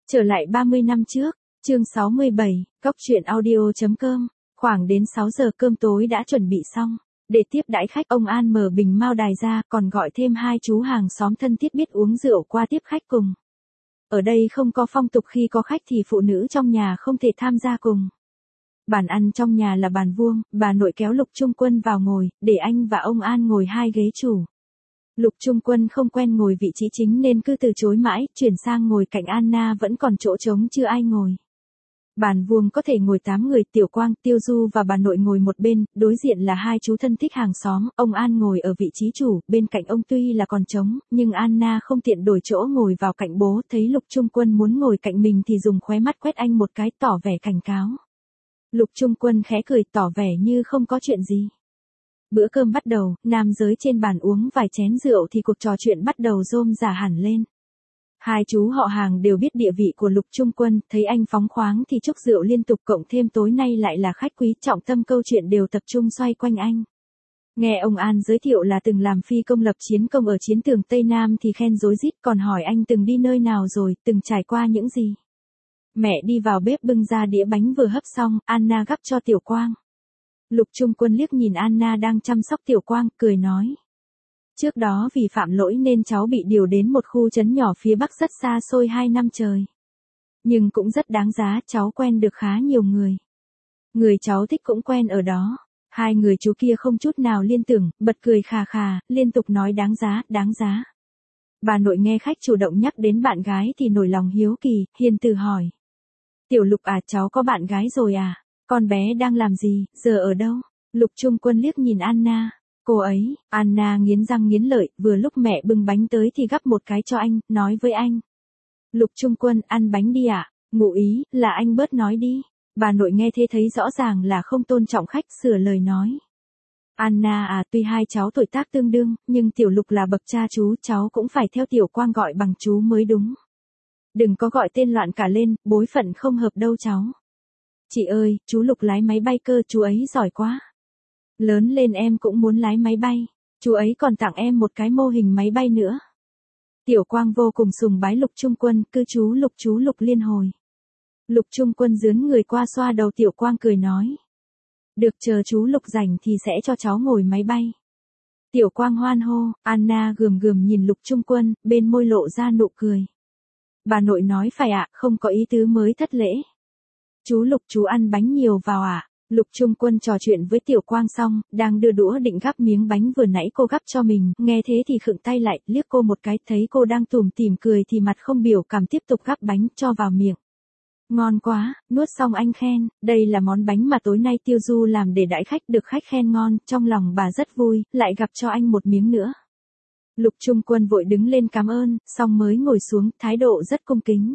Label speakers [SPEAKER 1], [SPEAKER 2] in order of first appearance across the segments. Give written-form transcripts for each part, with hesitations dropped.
[SPEAKER 1] Trở lại 30 năm trước, chương 67, Cóc truyện audio.com, khoảng đến 6 giờ cơm tối đã chuẩn bị xong. Để tiếp đãi khách, ông An mở bình mao đài ra, còn gọi thêm hai chú hàng xóm thân thiết biết uống rượu qua tiếp khách cùng. Ở đây không có phong tục khi có khách thì phụ nữ trong nhà không thể tham gia cùng. Bàn ăn trong nhà là bàn vuông, bà nội kéo Lục Trung Quân vào ngồi, để anh và ông An ngồi hai ghế chủ. Lục Trung Quân không quen ngồi vị trí chính nên cứ từ chối mãi, chuyển sang ngồi cạnh Anna vẫn còn chỗ trống chưa ai ngồi. Bàn vuông có thể ngồi 8 người, Tiểu Quang, Tiêu Du và bà nội ngồi một bên, đối diện là hai chú thân thích hàng xóm, ông An ngồi ở vị trí chủ, bên cạnh ông tuy là còn trống, nhưng Anna không tiện đổi chỗ ngồi vào cạnh bố, thấy Lục Trung Quân muốn ngồi cạnh mình thì dùng khóe mắt quét anh một cái tỏ vẻ cảnh cáo. Lục Trung Quân khẽ cười tỏ vẻ như không có chuyện gì. Bữa cơm bắt đầu, nam giới trên bàn uống vài chén rượu thì cuộc trò chuyện bắt đầu rôm rả hẳn lên. Hai chú họ hàng đều biết địa vị của Lục Trung Quân, thấy anh phóng khoáng thì chúc rượu liên tục, cộng thêm tối nay lại là khách quý, trọng tâm câu chuyện đều tập trung xoay quanh anh. Nghe ông An giới thiệu là từng làm phi công lập chiến công ở chiến trường Tây Nam thì khen rối rít, còn hỏi anh từng đi nơi nào rồi, từng trải qua những gì. Mẹ đi vào bếp bưng ra đĩa bánh vừa hấp xong, Anna gắp cho Tiểu Quang. Lục Trung Quân liếc nhìn Anna đang chăm sóc Tiểu Quang, cười nói. Trước đó vì phạm lỗi nên cháu bị điều đến một khu trấn nhỏ phía Bắc rất xa xôi 2 năm trời. Nhưng cũng rất đáng giá, cháu quen được khá nhiều người. Người cháu thích cũng quen ở đó. Hai người chú kia không chút nào liên tưởng, bật cười khà khà, liên tục nói đáng giá, đáng giá. Bà nội nghe khách chủ động nhắc đến bạn gái thì nổi lòng hiếu kỳ, hiền từ hỏi. Tiểu Lục à, cháu có bạn gái rồi à? Con bé đang làm gì, giờ ở đâu? Lục Trung Quân liếc nhìn Anna. Cô ấy, Anna nghiến răng nghiến lợi, vừa lúc mẹ bưng bánh tới thì gắp một cái cho anh, nói với anh. Lục Trung Quân, ăn bánh đi ạ. Ngụ ý, là anh bớt nói đi. Bà nội nghe thế thấy rõ ràng là không tôn trọng khách, sửa lời nói. Anna à, tuy hai cháu tuổi tác tương đương, nhưng Tiểu Lục là bậc cha chú, cháu cũng phải theo Tiểu Quang gọi bằng chú mới đúng. Đừng có gọi tên loạn cả lên, bối phận không hợp đâu cháu. Chị ơi, chú Lục lái máy bay cơ, chú ấy giỏi quá. Lớn lên em cũng muốn lái máy bay, chú ấy còn tặng em một cái mô hình máy bay nữa. Tiểu Quang vô cùng sùng bái Lục Trung Quân, cứ chú Lục liên hồi. Lục Trung Quân dướn người qua xoa đầu Tiểu Quang cười nói. Được, chờ chú Lục rảnh thì sẽ cho cháu ngồi máy bay. Tiểu Quang hoan hô, Anna gườm gườm nhìn Lục Trung Quân, bên môi lộ ra nụ cười. Bà nội nói phải ạ, không có ý tứ mới thất lễ. Chú Lục chú ăn bánh nhiều vào ạ. Lục Trung Quân trò chuyện với Tiểu Quang xong, đang đưa đũa định gắp miếng bánh vừa nãy cô gắp cho mình, nghe thế thì khựng tay lại, liếc cô một cái, thấy cô đang tủm tỉm cười thì mặt không biểu cảm tiếp tục gắp bánh cho vào miệng. Ngon quá, nuốt xong anh khen, đây là món bánh mà tối nay Tiêu Du làm để đãi khách, được khách khen ngon, trong lòng bà rất vui, lại gặp cho anh một miếng nữa. Lục Trung Quân vội đứng lên cảm ơn, xong mới ngồi xuống, thái độ rất cung kính.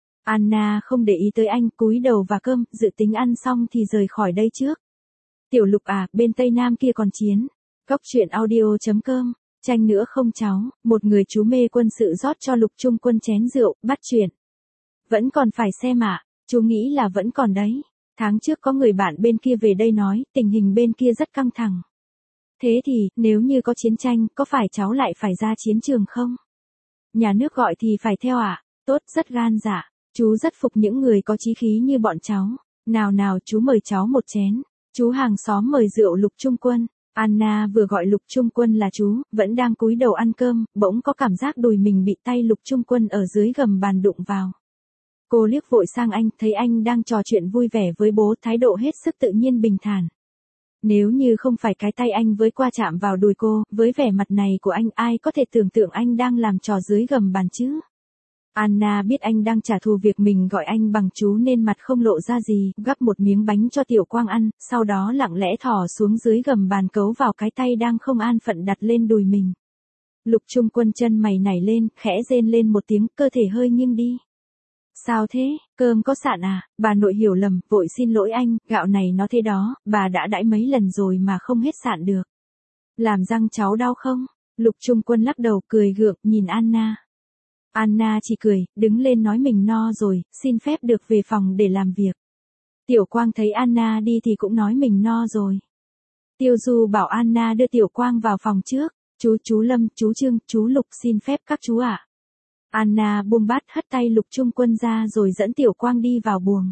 [SPEAKER 1] Anna không để ý tới anh, cúi đầu và cơm, dự tính ăn xong thì rời khỏi đây trước. Tiểu Lục à, bên Tây Nam kia còn chiến. Cóc truyện audio.com, tranh nữa không cháu, một người chú mê quân sự rót cho Lục Trung Quân chén rượu, bắt chuyện. Vẫn còn phải xem ạ, chú nghĩ là vẫn còn đấy. Tháng trước có người bạn bên kia về đây nói, tình hình bên kia rất căng thẳng. Thế thì, nếu như có chiến tranh, có phải cháu lại phải ra chiến trường không? Nhà nước gọi thì phải theo ạ, tốt, rất gan dạ. Chú rất phục những người có chí khí như bọn cháu. Nào nào chú mời cháu một chén. Chú hàng xóm mời rượu Lục Trung Quân. Anna vừa gọi Lục Trung Quân là chú, vẫn đang cúi đầu ăn cơm, bỗng có cảm giác đùi mình bị tay Lục Trung Quân ở dưới gầm bàn đụng vào. Cô liếc vội sang anh, thấy anh đang trò chuyện vui vẻ với bố, thái độ hết sức tự nhiên bình thản. Nếu như không phải cái tay anh với qua chạm vào đùi cô, với vẻ mặt này của anh ai có thể tưởng tượng anh đang làm trò dưới gầm bàn chứ? Anna biết anh đang trả thù việc mình gọi anh bằng chú nên mặt không lộ ra gì, gắp một miếng bánh cho Tiểu Quang ăn, sau đó lặng lẽ thò xuống dưới gầm bàn cấu vào cái tay đang không an phận đặt lên đùi mình. Lục Trung Quân chân mày nảy lên, khẽ rên lên một tiếng, cơ thể hơi nghiêng đi. Sao thế, cơm có sạn à? Bà nội hiểu lầm, vội xin lỗi anh, gạo này nó thế đó, bà đã đãi mấy lần rồi mà không hết sạn được. Làm răng cháu đau không? Lục Trung Quân lắc đầu cười gượng, nhìn Anna. Anna chỉ cười, đứng lên nói mình no rồi, xin phép được về phòng để làm việc. Tiểu Quang thấy Anna đi thì cũng nói mình no rồi. Tiêu Du bảo Anna đưa Tiểu Quang vào phòng trước. Chú Lâm, chú Trương, chú Lục xin phép các chú ạ. Anna buông bát hất tay Lục Trung Quân ra rồi dẫn Tiểu Quang đi vào buồng.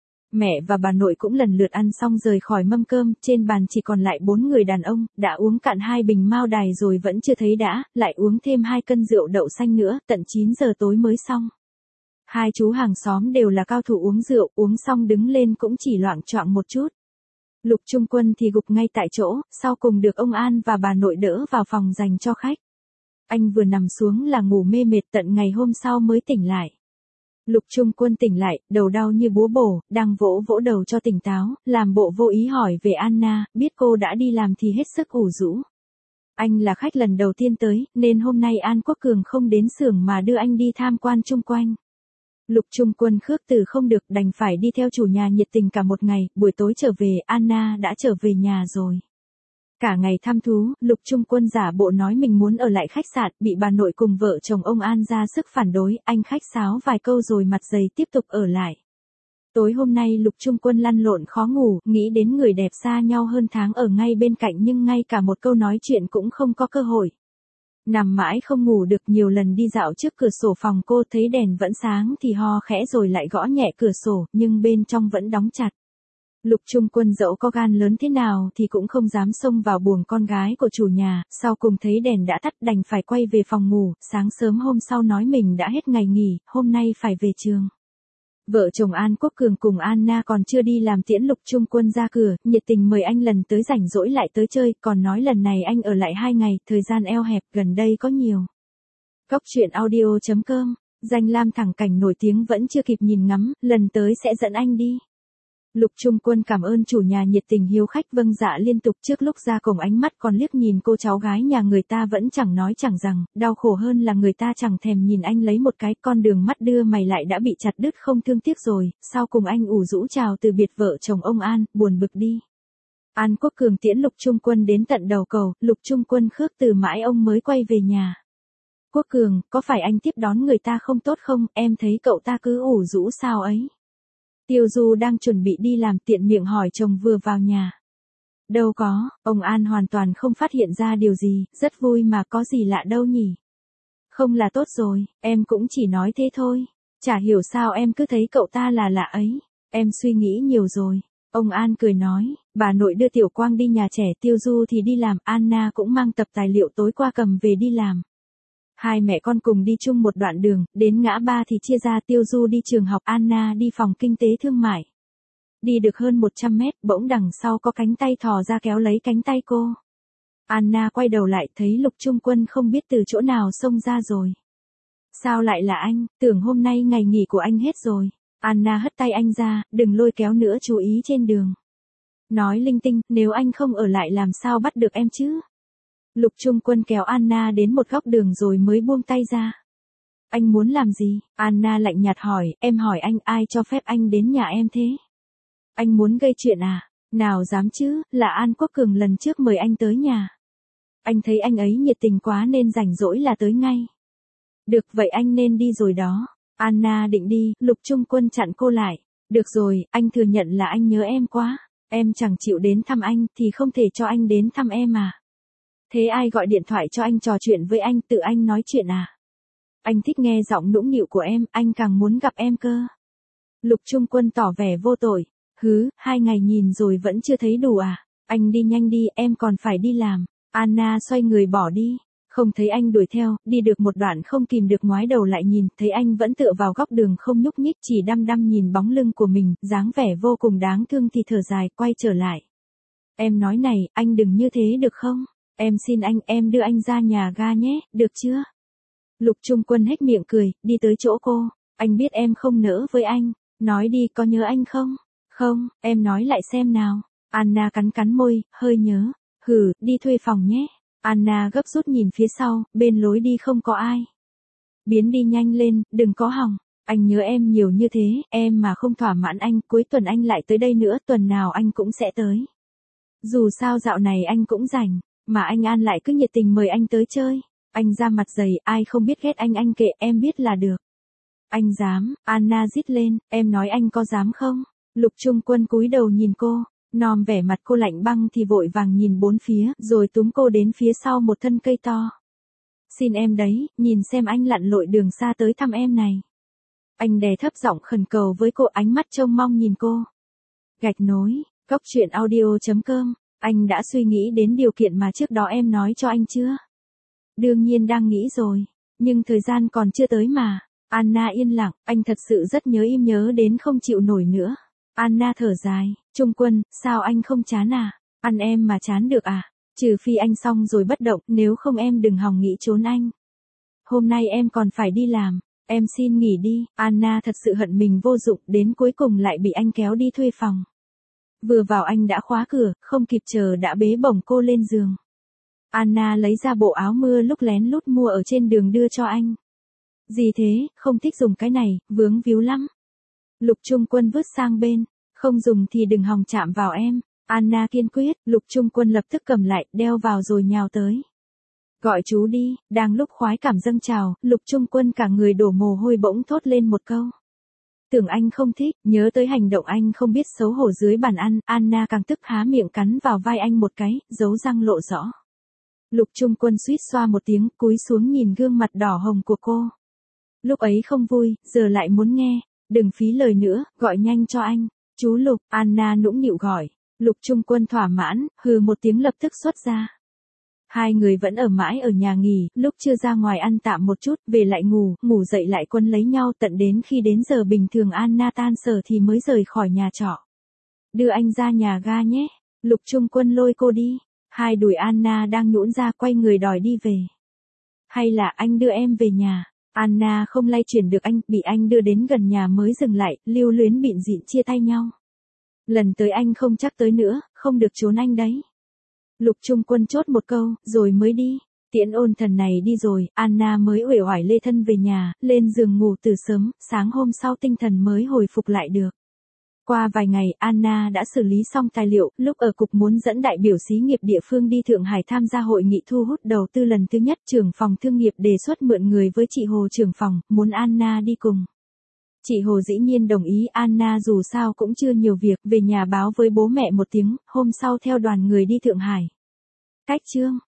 [SPEAKER 1] Mẹ và bà nội cũng lần lượt ăn xong rời khỏi mâm cơm, trên bàn chỉ còn lại 4 người đàn ông, đã uống cạn 2 bình mao đài rồi vẫn chưa thấy đã, lại uống thêm 2 cân rượu đậu xanh nữa, tận 9 giờ tối mới xong. Hai chú hàng xóm đều là cao thủ uống rượu, uống xong đứng lên cũng chỉ loạng choạng một chút. Lục Trung Quân thì gục ngay tại chỗ, sau cùng được ông An và bà nội đỡ vào phòng dành cho khách. Anh vừa nằm xuống là ngủ mê mệt, tận ngày hôm sau mới tỉnh lại. Lục Trung Quân tỉnh lại, đầu đau như búa bổ, đang vỗ vỗ đầu cho tỉnh táo, làm bộ vô ý hỏi về Anna, biết cô đã đi làm thì hết sức ủ rũ. Anh là khách lần đầu tiên tới, nên hôm nay An Quốc Cường không đến xưởng mà đưa anh đi tham quan chung quanh. Lục Trung Quân khước từ không được, đành phải đi theo chủ nhà nhiệt tình cả một ngày, buổi tối trở về, Anna đã trở về nhà rồi. Cả ngày thăm thú, Lục Trung Quân giả bộ nói mình muốn ở lại khách sạn, bị bà nội cùng vợ chồng ông An ra sức phản đối, anh khách sáo vài câu rồi mặt dày tiếp tục ở lại. Tối hôm nay Lục Trung Quân lăn lộn khó ngủ, nghĩ đến người đẹp xa nhau hơn tháng ở ngay bên cạnh nhưng ngay cả một câu nói chuyện cũng không có cơ hội. Nằm mãi không ngủ được, nhiều lần đi dạo trước cửa sổ phòng cô, thấy đèn vẫn sáng thì ho khẽ rồi lại gõ nhẹ cửa sổ, nhưng bên trong vẫn đóng chặt. Lục Trung Quân dẫu có gan lớn thế nào thì cũng không dám xông vào buồng con gái của chủ nhà, sau cùng thấy đèn đã tắt đành phải quay về phòng ngủ, sáng sớm hôm sau nói mình đã hết ngày nghỉ, hôm nay phải về trường. Vợ chồng An Quốc Cường cùng Anna còn chưa đi làm tiễn Lục Trung Quân ra cửa, nhiệt tình mời anh lần tới rảnh rỗi lại tới chơi, còn nói lần này anh ở lại 2 ngày, thời gian eo hẹp, gần đây có nhiều. Cóc truyện audio.com, danh lam thẳng cảnh nổi tiếng vẫn chưa kịp nhìn ngắm, lần tới sẽ dẫn anh đi. Lục Trung Quân cảm ơn chủ nhà nhiệt tình hiếu khách vâng dạ liên tục, trước lúc ra cổng ánh mắt còn liếc nhìn cô cháu gái nhà người ta vẫn chẳng nói chẳng rằng, đau khổ hơn là người ta chẳng thèm nhìn anh lấy một cái, con đường mắt đưa mày lại đã bị chặt đứt không thương tiếc rồi, sau cùng anh ủ rũ chào từ biệt vợ chồng ông An, buồn bực đi. An Quốc Cường tiễn Lục Trung Quân đến tận đầu cầu, Lục Trung Quân khước từ mãi ông mới quay về nhà. Quốc Cường, có phải anh tiếp đón người ta không tốt không, em thấy cậu ta cứ ủ rũ sao ấy. Tiêu Du đang chuẩn bị đi làm tiện miệng hỏi chồng vừa vào nhà. Đâu có, ông An hoàn toàn không phát hiện ra điều gì, rất vui mà có gì lạ đâu nhỉ. Không là tốt rồi, em cũng chỉ nói thế thôi. Chả hiểu sao em cứ thấy cậu ta là lạ ấy. Em suy nghĩ nhiều rồi. Ông An cười nói, bà nội đưa Tiểu Quang đi nhà trẻ, Tiêu Du thì đi làm, Anna cũng mang tập tài liệu tối qua cầm về đi làm. Hai mẹ con cùng đi chung một đoạn đường, đến ngã ba thì chia ra, Tiêu Du đi trường học, Anna đi phòng kinh tế thương mại. Đi được hơn 100 mét, bỗng đằng sau có cánh tay thò ra kéo lấy cánh tay cô. Anna quay đầu lại thấy Lục Trung Quân không biết từ chỗ nào xông ra rồi. Sao lại là anh, tưởng hôm nay ngày nghỉ của anh hết rồi. Anna hất tay anh ra, đừng lôi kéo nữa, chú ý trên đường. Nói linh tinh, nếu anh không ở lại làm sao bắt được em chứ. Lục Trung Quân kéo Anna đến một góc đường rồi mới buông tay ra. Anh muốn làm gì? Anna lạnh nhạt hỏi, em hỏi anh, ai cho phép anh đến nhà em thế? Anh muốn gây chuyện à? Nào dám chứ, là An Quốc Cường lần trước mời anh tới nhà. Anh thấy anh ấy nhiệt tình quá nên rảnh rỗi là tới ngay. Được vậy anh nên đi rồi đó. Anna định đi, Lục Trung Quân chặn cô lại. Được rồi, anh thừa nhận là anh nhớ em quá. Em chẳng chịu đến thăm anh thì không thể cho anh đến thăm em à? Thế ai gọi điện thoại cho anh trò chuyện với anh, tự anh nói chuyện à? Anh thích nghe giọng nũng nịu của em, anh càng muốn gặp em cơ. Lục Trung Quân tỏ vẻ vô tội. 2 ngày nhìn rồi vẫn chưa thấy đủ à? Anh đi nhanh đi, em còn phải đi làm. Anna xoay người bỏ đi. Không thấy anh đuổi theo, đi được một đoạn không kìm được ngoái đầu lại nhìn, thấy anh vẫn tựa vào góc đường không nhúc nhích, chỉ đăm đăm nhìn bóng lưng của mình, dáng vẻ vô cùng đáng thương thì thở dài, quay trở lại. Em nói này, anh đừng như thế được không? Em xin anh, em đưa anh ra nhà ga nhé, được chưa? Lục Trung Quân hét miệng cười, đi tới chỗ cô. Anh biết em không nỡ với anh. Nói đi, có nhớ anh không? Không, em nói lại xem nào. Anna cắn cắn môi, hơi nhớ. Đi thuê phòng nhé. Anna gấp rút nhìn phía sau, bên lối đi không có ai. Biến đi nhanh lên, đừng có hòng. Anh nhớ em nhiều như thế, em mà không thỏa mãn anh, cuối tuần anh lại tới đây nữa, tuần nào anh cũng sẽ tới. Dù sao dạo này anh cũng rảnh, mà anh An lại cứ nhiệt tình mời anh tới chơi. Anh ra mặt dày, ai không biết ghét anh kệ, em biết là được. Anh dám, Anna rít lên, em nói anh có dám không? Lục Trung Quân cúi đầu nhìn cô, nòm vẻ mặt cô lạnh băng thì vội vàng nhìn bốn phía, rồi túm cô đến phía sau một thân cây to. Xin em đấy, nhìn xem anh lặn lội đường xa tới thăm em này. Anh đè thấp giọng khẩn cầu với cô, ánh mắt trông mong nhìn cô. Gạch nối, cốc truyện audio.com, anh đã suy nghĩ đến điều kiện mà trước đó em nói cho anh chưa? Đương nhiên đang nghĩ rồi, nhưng thời gian còn chưa tới mà. Anna yên lặng, anh thật sự rất nhớ, im nhớ đến không chịu nổi nữa. Anna thở dài, Trung Quân, sao anh không chán à? Ăn em mà chán được à? Trừ phi anh xong rồi bất động, nếu không em đừng hòng nghĩ trốn anh. Hôm nay em còn phải đi làm, em xin nghỉ đi. Anna thật sự hận mình vô dụng, đến cuối cùng lại bị anh kéo đi thuê phòng. Vừa vào anh đã khóa cửa, không kịp chờ đã bế bổng cô lên giường. Anna lấy ra bộ áo mưa lúc lén lút mua ở trên đường đưa cho anh. Gì thế, không thích dùng cái này, vướng víu lắm. Lục Trung Quân vứt sang bên, không dùng thì đừng hòng chạm vào em. Anna kiên quyết, Lục Trung Quân lập tức cầm lại, đeo vào rồi nhào tới. Gọi chú đi, đang lúc khoái cảm dâng trào, Lục Trung Quân cả người đổ mồ hôi bỗng thốt lên một câu. Tưởng anh không thích, nhớ tới hành động anh không biết xấu hổ dưới bàn ăn, Anna càng tức há miệng cắn vào vai anh một cái, dấu răng lộ rõ. Lục Trung Quân suýt xoa một tiếng, cúi xuống nhìn gương mặt đỏ hồng của cô. Lúc ấy không vui, giờ lại muốn nghe, đừng phí lời nữa, gọi nhanh cho anh. Chú Lục, Anna nũng nịu gọi. Lục Trung Quân thỏa mãn, hừ một tiếng lập tức xuất ra. Hai người vẫn ở mãi ở nhà nghỉ, lúc chưa ra ngoài ăn tạm một chút, về lại ngủ dậy lại quấn lấy nhau tận đến khi đến giờ bình thường Anna tan sở thì mới rời khỏi nhà trọ. Đưa anh ra nhà ga nhé. Lục Trung Quân lôi cô đi. Hai đùi Anna đang nhũn ra quay người đòi đi về. Hay là anh đưa em về nhà? Anna không lay chuyển được anh, bị anh đưa đến gần nhà mới dừng lại, lưu luyến bịn dịn chia tay nhau. Lần tới anh không chắc tới nữa, không được trốn anh đấy. Lục Trung Quân chốt một câu, rồi mới đi. Tiễn ôn thần này đi rồi, Anna mới uể oải lê thân về nhà, lên giường ngủ từ sớm, sáng hôm sau tinh thần mới hồi phục lại được. Qua vài ngày, Anna đã xử lý xong tài liệu, lúc ở cục muốn dẫn đại biểu xí nghiệp địa phương đi Thượng Hải tham gia hội nghị thu hút đầu tư lần thứ nhất, trưởng phòng thương nghiệp đề xuất mượn người với chị Hồ trưởng phòng, muốn Anna đi cùng. Chị Hồ dĩ nhiên đồng ý, Anna dù sao cũng chưa nhiều việc, về nhà báo với bố mẹ một tiếng, hôm sau theo đoàn người đi Thượng Hải. Cách chương